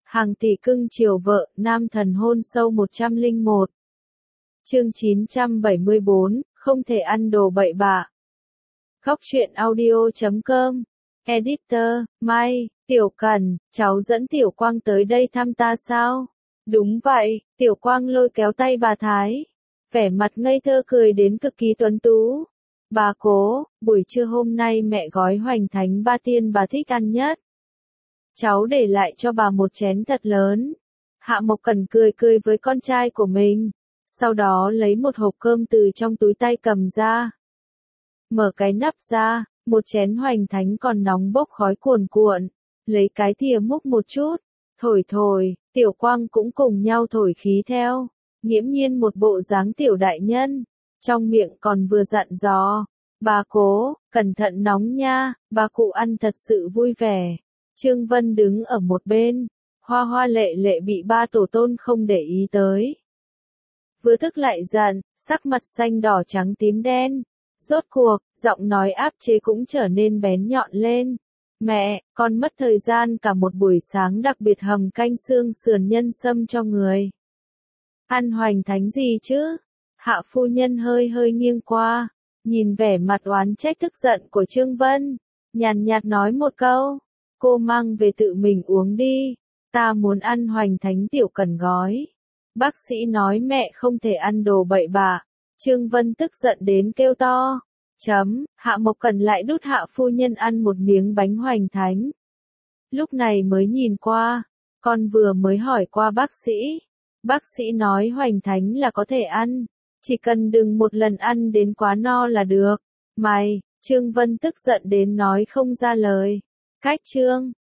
Hàng tỷ cưng chiều vợ, nam thần hôn sâu 101. Chương 974, không thể ăn đồ bậy bạ. Góc truyện audio.com. Editor, Mai, Tiểu Cần, cháu dẫn Tiểu Quang tới đây thăm ta sao? Đúng vậy, Tiểu Quang lôi kéo tay bà Thái. Vẻ mặt ngây thơ cười đến cực kỳ tuấn tú. Bà Cố, buổi trưa hôm nay mẹ gói hoành thánh ba tiên bà thích ăn nhất. Cháu để lại cho bà một chén thật lớn. Hạ Mộc Cẩn cười cười với con trai của mình. Sau đó lấy một hộp cơm từ trong túi tay cầm ra. Mở cái nắp ra, một chén hoành thánh còn nóng bốc khói cuồn cuộn. Lấy cái thìa múc một chút. Thổi thổi, Tiểu Quang cũng cùng nhau thổi khí theo. Nghiễm nhiên một bộ dáng tiểu đại nhân. Trong miệng còn vừa dặn dò. Bà Cố, cẩn thận nóng nha, bà cụ ăn thật sự vui vẻ. Trương Vân đứng ở một bên. Hoa Hoa lệ lệ bị ba tổ tôn không để ý tới. Vừa thức lại giận, sắc mặt xanh đỏ trắng tím đen. Rốt cuộc, giọng nói áp chế cũng trở nên bén nhọn lên. Mẹ, con mất thời gian cả một buổi sáng đặc biệt hầm canh xương sườn nhân sâm cho người. Ăn hoành thánh gì chứ? Hạ phu nhân hơi hơi nghiêng qua, nhìn vẻ mặt oán trách tức giận của Trương Vân, nhàn nhạt nói một câu, cô mang về tự mình uống đi, ta muốn ăn hoành thánh Tiểu Cần gói. Bác sĩ nói mẹ không thể ăn đồ bậy bạ. Trương Vân tức giận đến kêu to. Hạ Mộc Cẩn lại đút hạ phu nhân ăn một miếng bánh hoành thánh. Lúc này mới nhìn qua, con vừa mới hỏi qua bác sĩ. Bác sĩ nói hoành thánh là có thể ăn, chỉ cần đừng một lần ăn đến quá no là được. Mày, Trương Vân tức giận đến nói không ra lời. Cách Trương,